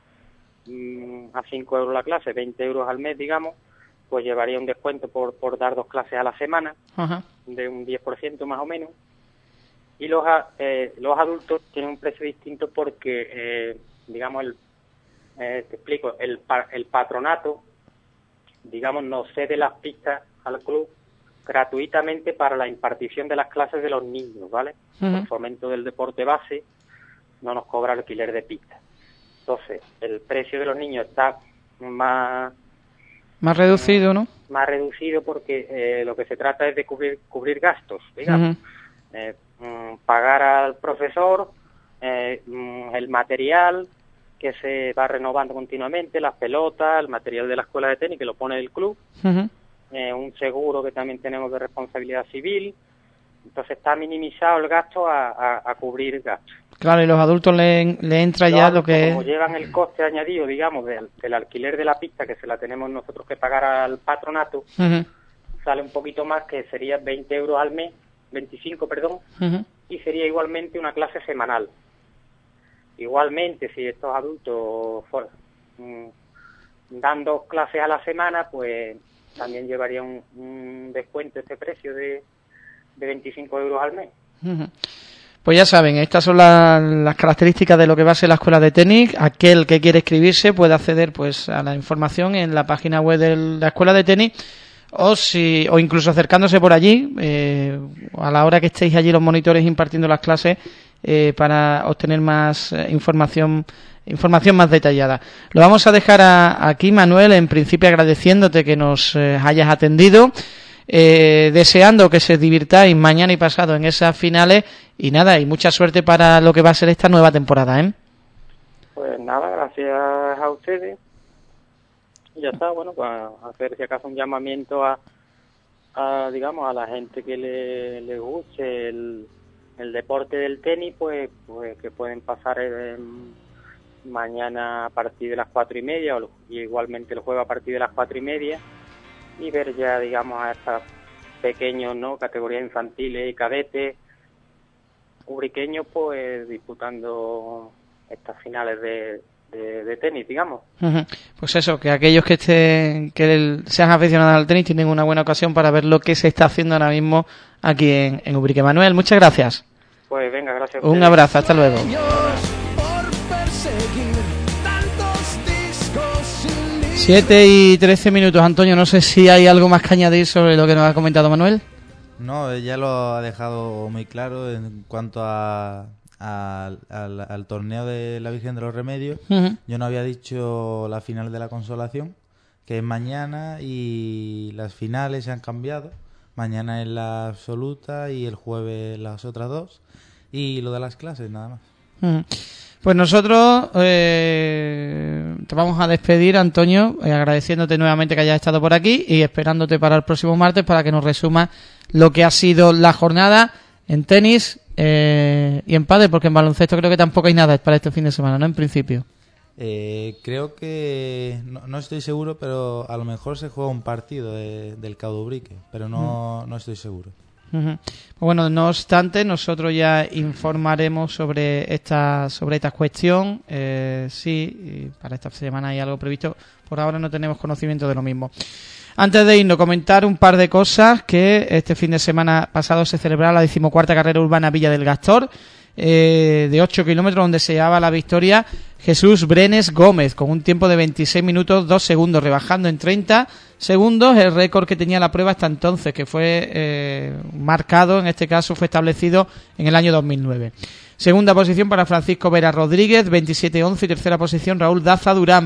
a 5 euros la clase, 20 euros al mes, digamos, pues llevaría un descuento por dar 2 clases a la semana, de un 10% más o menos. Y los adultos tienen un precio distinto porque, digamos, te explico, el patronato, digamos, nos cede las pistas al club gratuitamente para la impartición de las clases de los niños, ¿vale? Por fomento del deporte base, no nos cobra alquiler de pistas. Entonces, el precio de los niños está más reducido, ¿no? Más reducido porque lo que se trata es de cubrir gastos, digamos. Pagar al profesor, el material que se va renovando continuamente, las pelotas, el material de la escuela de tenis que lo pone el club, un seguro que también tenemos de responsabilidad civil. Entonces está minimizado el gasto a cubrir gastos. Claro, y los adultos le entra ya lo que como llevan el coste añadido, digamos, del alquiler de la pista, que se la tenemos nosotros que pagar al patronato, sale un poquito más, que sería 20 euros al mes, 25, perdón, y sería igualmente una clase semanal. Igualmente, si estos adultos dan 2 clases a la semana, pues también llevaría un descuento este precio de 25 euros al mes. Pues ya saben, estas son las características de lo que va a ser la escuela de tenis. Aquel que quiere inscribirse puede acceder pues a la información en la página web de la escuela de tenis o incluso acercándose por allí a la hora que estéis allí los monitores impartiendo las clases para obtener más información más detallada. Lo vamos a dejar aquí, Manuel, en principio agradeciéndote que nos hayas atendido, deseando que se divirtáis mañana y pasado en esas finales y nada, y mucha suerte para lo que va a ser esta nueva temporada, ¿eh? Pues nada, gracias a ustedes. Y ya está, bueno, para hacer si acaso un llamamiento a la gente que le guste el deporte del tenis, pues que pueden pasar mañana a partir de las 4:30 y igualmente el jueves a partir de las 4:30 y ver ya, digamos, a estos pequeños, ¿no?, categorías infantiles y cadetes ubriqueños, pues disputando estas finales de tenis, digamos. Pues eso, que aquellos que sean aficionados al tenis tienen una buena ocasión para ver lo que se está haciendo ahora mismo aquí en Ubrique. Manuel, muchas gracias. Pues venga, gracias. Un abrazo, hasta luego. 7:13, Antonio, no sé si hay algo más que añadir sobre lo que nos ha comentado Manuel. No, ya lo ha dejado muy claro en cuanto al torneo de la Virgen de los Remedios. Yo no había dicho la final de la Consolación, que es mañana, y las finales se han cambiado. Mañana es la absoluta y el jueves las otras dos. Y lo de las clases, nada más. Pues nosotros te vamos a despedir, Antonio, agradeciéndote nuevamente que hayas estado por aquí y esperándote para el próximo martes para que nos resuma lo que ha sido la jornada en tenis y en pádel, porque en baloncesto creo que tampoco hay nada para este fin de semana, ¿no? En principio. Creo que no estoy seguro, pero a lo mejor se juega un partido del Caudubrique, pero no estoy seguro. Pues bueno, no obstante, nosotros ya informaremos sobre esta cuestión. Sí, para esta semana hay algo previsto. Por ahora no tenemos conocimiento de lo mismo. Antes de irnos, comentar un par de cosas, que este fin de semana pasado se celebraba la 14ª carrera urbana Villa del Gastor, de 8 kilómetros, donde se llevaba la victoria Jesús Brenes Gómez, con un tiempo de 26 minutos 2 segundos, rebajando en 30 segundos el récord que tenía la prueba hasta entonces, que fue marcado, en este caso fue establecido en el año 2009. Segunda posición para Francisco Vera Rodríguez, 27-11, y tercera posición Raúl Daza Durán,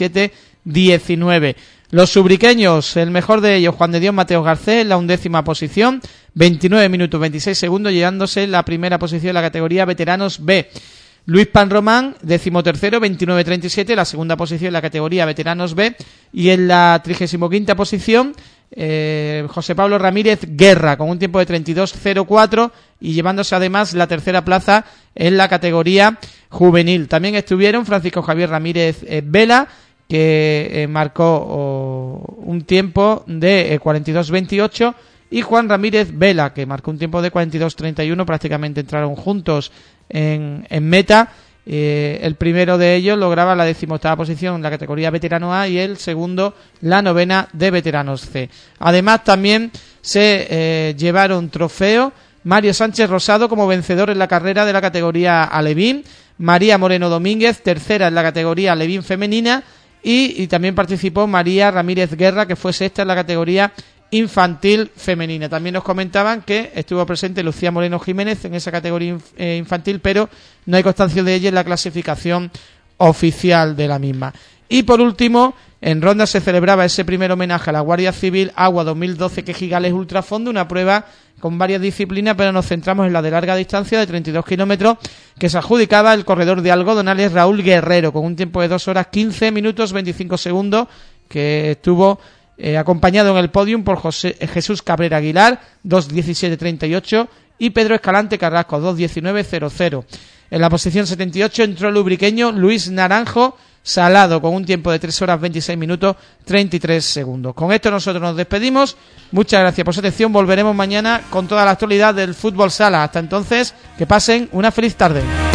27-19. Los subriqueños, el mejor de ellos, Juan de Dios Mateo Garcés, en la 11ª posición, 29 minutos 26 segundos, llevándose la primera posición en la categoría veteranos B. Luis Pan Román, 13º, 29-37, la segunda posición en la categoría veteranos B. Y en la 35ª posición, José Pablo Ramírez Guerra, con un tiempo de 32-04, y llevándose además la tercera plaza en la categoría juvenil. También estuvieron Francisco Javier Ramírez Vela, que marcó un tiempo de 42-28, y Juan Ramírez Vela, que marcó un tiempo de 42-31, prácticamente entraron juntos en meta. El primero de ellos lograba la 18ª posición en la categoría veterano A y el segundo la 9ª de veteranos C. Además también se llevaron trofeo Mario Sánchez Rosado como vencedor en la carrera de la categoría alevín, María Moreno Domínguez tercera en la categoría alevín femenina, y también participó María Ramírez Guerra, que fue sexta en la categoría infantil femenina. También nos comentaban que estuvo presente Lucía Moreno Jiménez en esa categoría infantil, pero no hay constancia de ella en la clasificación oficial de la misma. Y por último, en Ronda se celebraba ese primer homenaje a la Guardia Civil Agua 2012 Quejigales Ultrafondo, una prueba con varias disciplinas, pero nos centramos en la de larga distancia de 32 kilómetros, que se adjudicaba el corredor de algodonales Raúl Guerrero, con un tiempo de 2 horas 15 minutos 25 segundos, que estuvo acompañado en el podium por Jesús Cabrera Aguilar, 2:17:38, y Pedro Escalante Carrasco, 2:19:00. En la posición 78 entró el ubriqueño Luis Naranjo Salado, con un tiempo de 3 horas 26 minutos 33 segundos. Con esto nosotros nos despedimos. Muchas gracias por su atención. Volveremos mañana con toda la actualidad del fútbol sala. Hasta entonces, que pasen una feliz tarde.